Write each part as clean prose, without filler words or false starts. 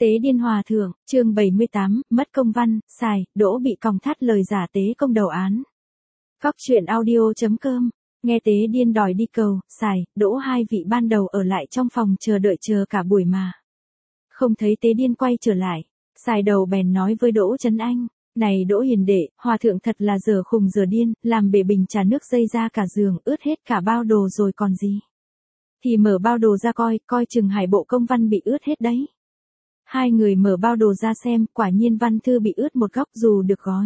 Tế điên hòa thượng, chương 78, mất công văn, xài, Đỗ bị còng thắt lời giả tế công đầu án. Cóc truyện audio.com, nghe tế điên đòi đi cầu, xài, Đỗ hai vị ban đầu ở lại trong phòng chờ đợi chờ cả buổi mà. Không thấy tế điên quay trở lại, xài đầu bèn nói với Đỗ Trấn Anh, này Đỗ hiền đệ, hòa thượng thật là giờ khùng giờ điên, làm bể bình trà nước dây ra cả giường, ướt hết cả bao đồ rồi còn gì. Thì mở bao đồ ra coi chừng hải bộ công văn bị ướt hết đấy. Hai người mở bao đồ ra xem, quả nhiên văn thư bị ướt một góc dù được gói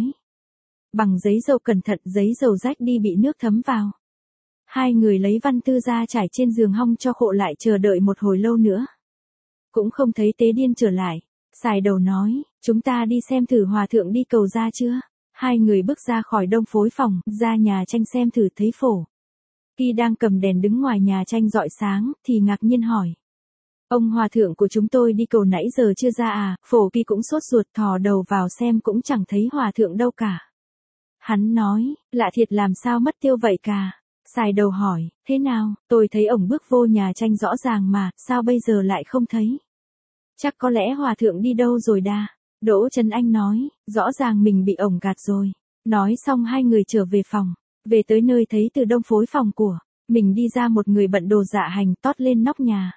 bằng giấy dầu cẩn thận, giấy dầu rách đi bị nước thấm vào. Hai người lấy văn thư ra trải trên giường hong cho khộ lại chờ đợi một hồi lâu nữa. Cũng không thấy tế điên trở lại, xài đầu nói, chúng ta đi xem thử hòa thượng đi cầu ra chưa. Hai người bước ra khỏi đông phối phòng, ra nhà tranh xem thử thấy Phổ Kỳ đang cầm đèn đứng ngoài nhà tranh rọi sáng, thì ngạc nhiên hỏi. Ông hòa thượng của chúng tôi đi cầu nãy giờ chưa ra à? Phổ Kỳ cũng sốt ruột thò đầu vào xem cũng chẳng thấy hòa thượng đâu cả. Hắn nói, lạ thiệt làm sao mất tiêu vậy cả. Xài đầu hỏi, thế nào, tôi thấy ổng bước vô nhà tranh rõ ràng mà, sao bây giờ lại không thấy? Chắc có lẽ hòa thượng đi đâu rồi đa. Đỗ Trấn Anh nói, rõ ràng mình bị ổng gạt rồi. Nói xong hai người trở về phòng, về tới nơi thấy từ đông phối phòng của mình đi ra một người bận đồ dạ hành tót lên nóc nhà.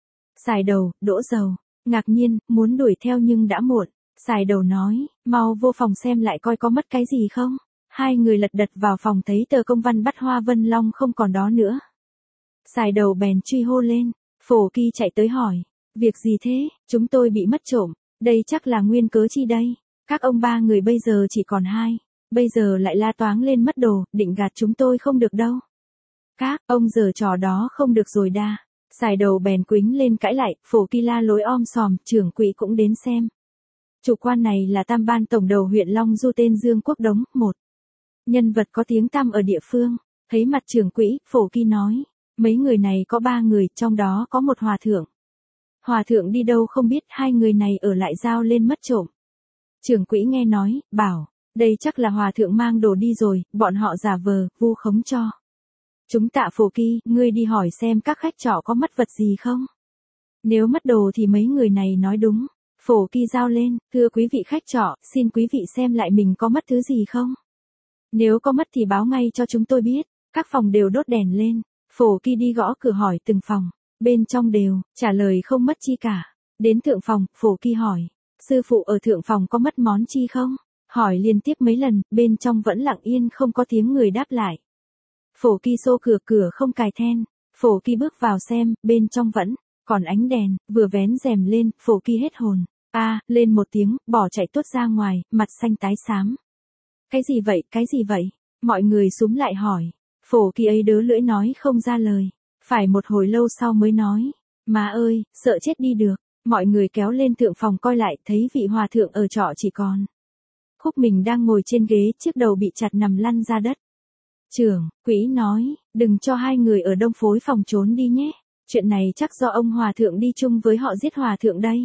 Xài đầu, Đỗ Dầu, ngạc nhiên, muốn đuổi theo nhưng đã muộn. Xài đầu nói, mau vô phòng xem lại coi có mất cái gì không. Hai người lật đật vào phòng thấy tờ công văn bắt Hoa Vân Long không còn đó nữa. Xài đầu bèn truy hô lên, Phổ Kỳ chạy tới hỏi, việc gì thế, chúng tôi bị mất trộm, đây chắc là nguyên cớ chi đây. Các ông ba người bây giờ chỉ còn hai, bây giờ lại la toáng lên mất đồ, định gạt chúng tôi không được đâu. Các ông giở trò đó không được rồi đa. Xài đầu bèn quính lên cãi lại, Phổ Kỳ la lối om sòm, trưởng quỹ cũng đến xem. Chủ quan này là tam ban tổng đầu huyện Long Du tên Dương Quốc Đống, một nhân vật có tiếng tăm ở địa phương. Thấy mặt trưởng quỹ, Phổ Kỳ nói, mấy người này có ba người, trong đó có một hòa thượng. Hòa thượng đi đâu không biết, hai người này ở lại giao lên mất trộm. Trưởng quỹ nghe nói, bảo, đây chắc là hòa thượng mang đồ đi rồi, bọn họ giả vờ, vu khống cho. Chúng tạ Phổ Kỳ, ngươi đi hỏi xem các khách trọ có mất vật gì không? Nếu mất đồ thì mấy người này nói đúng. Phổ Kỳ giao lên, thưa quý vị khách trọ, xin quý vị xem lại mình có mất thứ gì không? Nếu có mất thì báo ngay cho chúng tôi biết. Các phòng đều đốt đèn lên. Phổ Kỳ đi gõ cửa hỏi từng phòng. Bên trong đều, trả lời không mất chi cả. Đến thượng phòng, Phổ Kỳ hỏi. Sư phụ ở thượng phòng có mất món chi không? Hỏi liên tiếp mấy lần, bên trong vẫn lặng yên không có tiếng người đáp lại. Phổ Kỳ xô cửa không cài then. Phổ Kỳ bước vào xem, bên trong vẫn còn ánh đèn, vừa vén rèm lên, Phổ Kỳ hết hồn. Lên một tiếng, bỏ chạy tuốt ra ngoài, mặt xanh tái xám. Cái gì vậy? Mọi người xúm lại hỏi. Phổ Kỳ ấy đớ lưỡi nói không ra lời. Phải một hồi lâu sau mới nói. Má ơi, sợ chết đi được. Mọi người kéo lên thượng phòng coi lại, thấy vị hòa thượng ở trọ chỉ còn Khúc mình đang ngồi trên ghế, chiếc đầu bị chặt nằm lăn ra đất. Trưởng quỹ nói, đừng cho hai người ở đông phối phòng trốn đi nhé. Chuyện này chắc do ông hòa thượng đi chung với họ giết hòa thượng đây.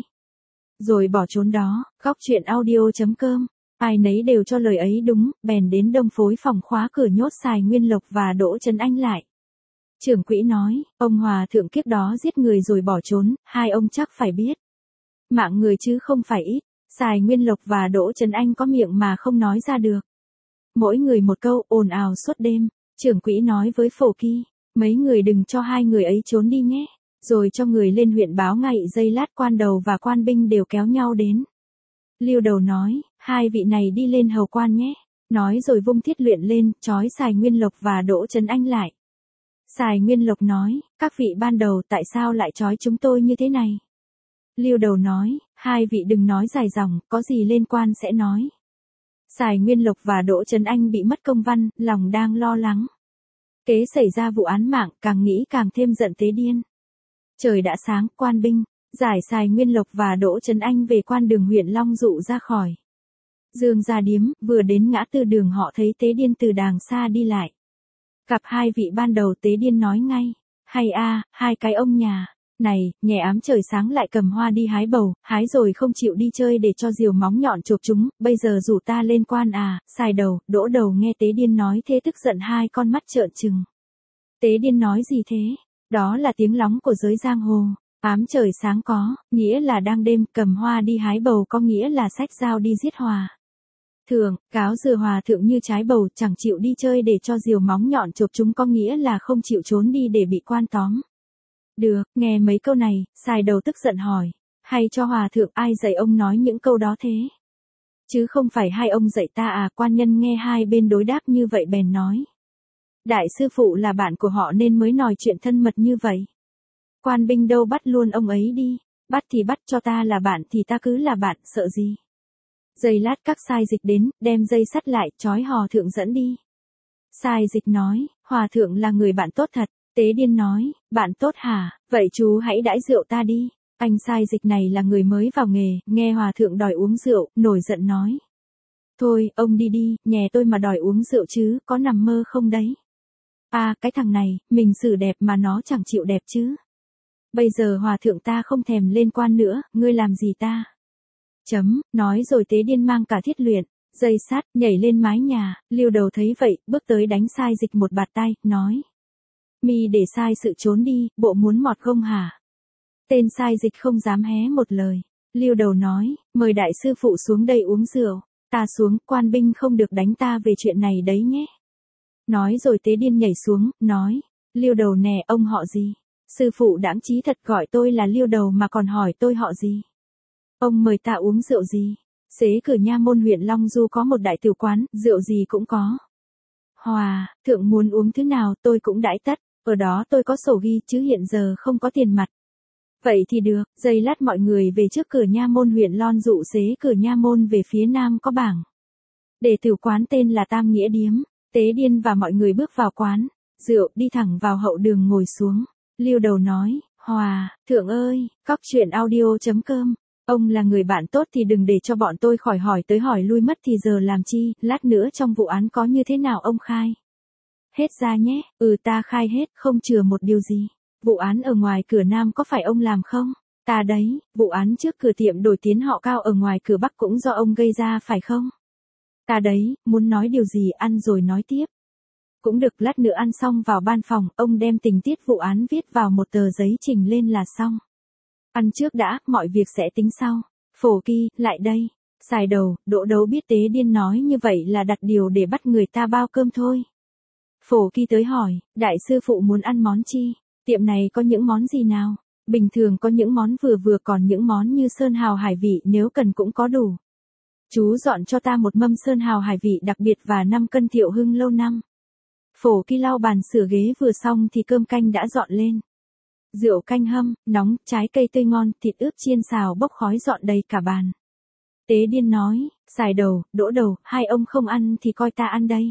Rồi bỏ trốn đó. Cóc truyện audio.com, ai nấy đều cho lời ấy đúng, bèn đến đông phối phòng khóa cửa nhốt Xài Nguyên Lộc và Đỗ Trấn Anh lại. Trưởng quỹ nói, ông hòa thượng kiếp đó giết người rồi bỏ trốn, hai ông chắc phải biết. Mạng người chứ không phải ít. Xài Nguyên Lộc và Đỗ Trấn Anh có miệng mà không nói ra được. Mỗi người một câu, ồn ào suốt đêm. Trưởng quỹ nói với Phổ Kỳ, mấy người đừng cho hai người ấy trốn đi nhé. Rồi cho người lên huyện báo ngay, giây lát quan đầu và quan binh đều kéo nhau đến. Liêu đầu nói, hai vị này đi lên hầu quan nhé. Nói rồi vung thiết luyện lên, trói Xài Nguyên Lộc và Đỗ Trấn Anh lại. Xài Nguyên Lộc nói, các vị ban đầu tại sao lại trói chúng tôi như thế này? Liêu đầu nói, hai vị đừng nói dài dòng, có gì lên quan sẽ nói. Xài Nguyên Lộc và Đỗ Trấn Anh bị mất công văn, lòng đang lo lắng. Kế xảy ra vụ án mạng, càng nghĩ càng thêm giận tế điên. Trời đã sáng, quan binh giải Xài Nguyên Lộc và Đỗ Trấn Anh về quan đường huyện Long Dụ ra khỏi Dương Gia Điếm, vừa đến ngã tư đường họ thấy tế điên từ đàng xa đi lại. Gặp hai vị ban đầu, tế điên nói ngay, hay hai cái ông nhà này, nhẹ ám trời sáng lại cầm hoa đi hái bầu, hái rồi không chịu đi chơi để cho diều móng nhọn chộp chúng, bây giờ rủ ta lên quan à. Xài đầu, Đỗ đầu nghe tế điên nói thế tức giận, hai con mắt trợn trừng. Tế điên nói gì thế? Đó là tiếng lóng của giới giang hồ. Ám trời sáng có, nghĩa là đang đêm, cầm hoa đi hái bầu có nghĩa là xách dao đi giết hòa thượng, cáo dừa hòa thượng như trái bầu, chẳng chịu đi chơi để cho diều móng nhọn chộp chúng có nghĩa là không chịu trốn đi để bị quan tóm. Được, nghe mấy câu này, Sài Đầu tức giận hỏi, hay cho hòa thượng ai dạy ông nói những câu đó thế? Chứ không phải hai ông dạy ta à? Quan nhân nghe hai bên đối đáp như vậy bèn nói. Đại sư phụ là bạn của họ nên mới nói chuyện thân mật như vậy. Quan binh đâu bắt luôn ông ấy đi, bắt thì bắt, cho ta là bạn thì ta cứ là bạn, sợ gì. Giây lát các sai dịch đến, đem dây sắt lại, trói hòa thượng dẫn đi. Sai dịch nói, hòa thượng là người bạn tốt thật. Tế Điên nói, bạn tốt hả, vậy chú hãy đãi rượu ta đi. Anh sai dịch này là người mới vào nghề, nghe hòa thượng đòi uống rượu, nổi giận nói. Thôi, ông đi đi, nhè tôi mà đòi uống rượu chứ, có nằm mơ không đấy. À, cái thằng này, mình xử đẹp mà nó chẳng chịu đẹp chứ. Bây giờ hòa thượng ta không thèm lên quan nữa, ngươi làm gì ta? Nói rồi Tế Điên mang cả thiết luyện, dây sắt, nhảy lên mái nhà, Liêu Đầu thấy vậy, bước tới đánh sai dịch một bạt tay, nói. Mi để sai sự trốn đi, bộ muốn mọt không hả? Tên sai dịch không dám hé một lời. Liêu Đầu nói, mời đại sư phụ xuống đây uống rượu. Ta xuống, quan binh không được đánh ta về chuyện này đấy nhé. Nói rồi Tế Điên nhảy xuống, nói, Liêu Đầu nè, ông họ gì? Sư phụ đãng trí thật, gọi tôi là Liêu Đầu mà còn hỏi tôi họ gì? Ông mời ta uống rượu gì? Xế cửa nha môn huyện Long Du có một đại tiểu quán, rượu gì cũng có. Hòa thượng muốn uống thứ nào tôi cũng đãi tất, ở đó tôi có sổ ghi chứ hiện giờ không có tiền mặt. Vậy thì được, giây lát mọi người về trước cửa nha môn huyện Long Du, xế cửa nha môn về phía nam có bảng. Để tiểu quán tên là Tam Nghĩa Điếm. Tế Điên và mọi người bước vào quán, rượu, đi thẳng vào hậu đường ngồi xuống. Liêu Đầu nói, hòa thượng ơi, cóc truyện audio.com. Ông là người bạn tốt thì đừng để cho bọn tôi khỏi hỏi tới hỏi lui mất thì giờ làm chi, lát nữa trong vụ án có như thế nào ông khai. Hết ra nhé, ta khai hết, không chừa một điều gì. Vụ án ở ngoài cửa Nam có phải ông làm không? Ta đấy, vụ án trước cửa tiệm đổi tiến họ Cao ở ngoài cửa Bắc cũng do ông gây ra phải không? Ta đấy, muốn nói điều gì ăn rồi nói tiếp. Cũng được, lát nữa ăn xong vào ban phòng, ông đem tình tiết vụ án viết vào một tờ giấy trình lên là xong. Ăn trước đã, mọi việc sẽ tính sau. Phổ Kỳ, lại đây. Sài Đầu, Đỗ Đấu biết Tế Điên nói như vậy là đặt điều để bắt người ta bao cơm thôi. Phổ Kỳ tới hỏi, đại sư phụ muốn ăn món chi? Tiệm này có những món gì nào? Bình thường có những món vừa vừa, còn những món như sơn hào hải vị nếu cần cũng có đủ. Chú dọn cho ta một mâm sơn hào hải vị đặc biệt và 5 cân Thiệu Hưng lâu năm. Phổ Kỳ lau bàn sửa ghế vừa xong thì cơm canh đã dọn lên. Rượu canh hâm, nóng, trái cây tươi ngon, thịt ướp chiên xào bốc khói dọn đầy cả bàn. Tế Điên nói, Sài Đầu, Đỗ Đầu, hai ông không ăn thì coi ta ăn đây.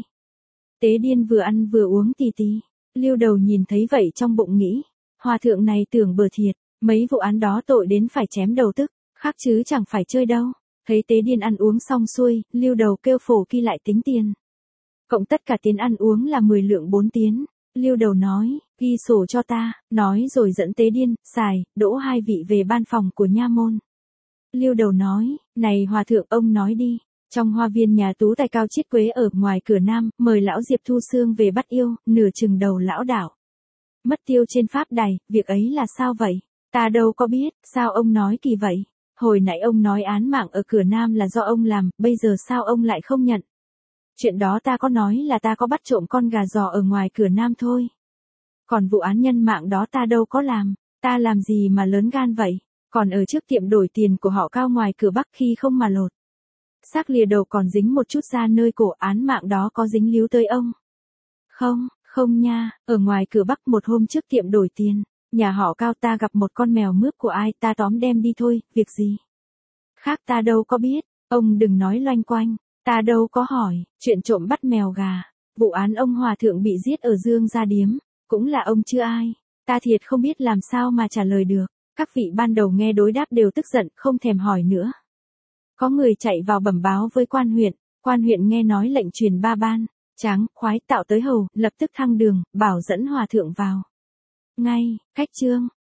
Tế Điên vừa ăn vừa uống tì tì. Liêu Đầu nhìn thấy vậy trong bụng nghĩ, hòa thượng này tưởng bừa thiệt, mấy vụ án đó tội đến phải chém đầu tức, khác chứ chẳng phải chơi đâu. Thấy Tế Điên ăn uống xong xuôi, Liêu Đầu kêu Phổ Kỳ lại tính tiền. Cộng tất cả tiền ăn uống là 10 lượng 4 tiến. Liêu Đầu nói, ghi sổ cho ta, nói rồi dẫn Tế Điên, Sài, Đỗ hai vị về ban phòng của nha môn. Liêu Đầu nói, này hòa thượng ông nói đi, trong hoa viên nhà tú tài Cao Chiết Quế ở ngoài cửa Nam, mời lão Diệp Thu Sương về bắt yêu, nửa chừng đầu lão đảo. Mất tiêu trên pháp đài, việc ấy là sao vậy? Ta đâu có biết, sao ông nói kỳ vậy? Hồi nãy ông nói án mạng ở cửa Nam là do ông làm, bây giờ sao ông lại không nhận? Chuyện đó ta có nói là ta có bắt trộm con gà giò ở ngoài cửa Nam thôi. Còn vụ án nhân mạng đó ta đâu có làm, ta làm gì mà lớn gan vậy? Còn ở trước tiệm đổi tiền của họ Cao ngoài cửa Bắc khi không mà lột. Xác lìa đầu còn dính một chút da nơi cổ, án mạng đó có dính líu tới ông? Không nha, ở ngoài cửa Bắc một hôm trước tiệm đổi tiền, nhà họ Cao ta gặp một con mèo mướp của ai ta tóm đem đi thôi, việc gì? Khác ta đâu có biết, ông đừng nói loanh quanh, ta đâu có hỏi, chuyện trộm bắt mèo gà, vụ án ông hòa thượng bị giết ở Dương Gia Điếm, cũng là ông chưa ai, ta thiệt không biết làm sao mà trả lời được. Các vị ban đầu nghe đối đáp đều tức giận, không thèm hỏi nữa. Có người chạy vào bẩm báo với quan huyện nghe nói lệnh truyền 3 ban, Tráng, Khoái tạo tới hầu, lập tức thăng đường, bảo dẫn hòa thượng vào. Ngay, cách chương.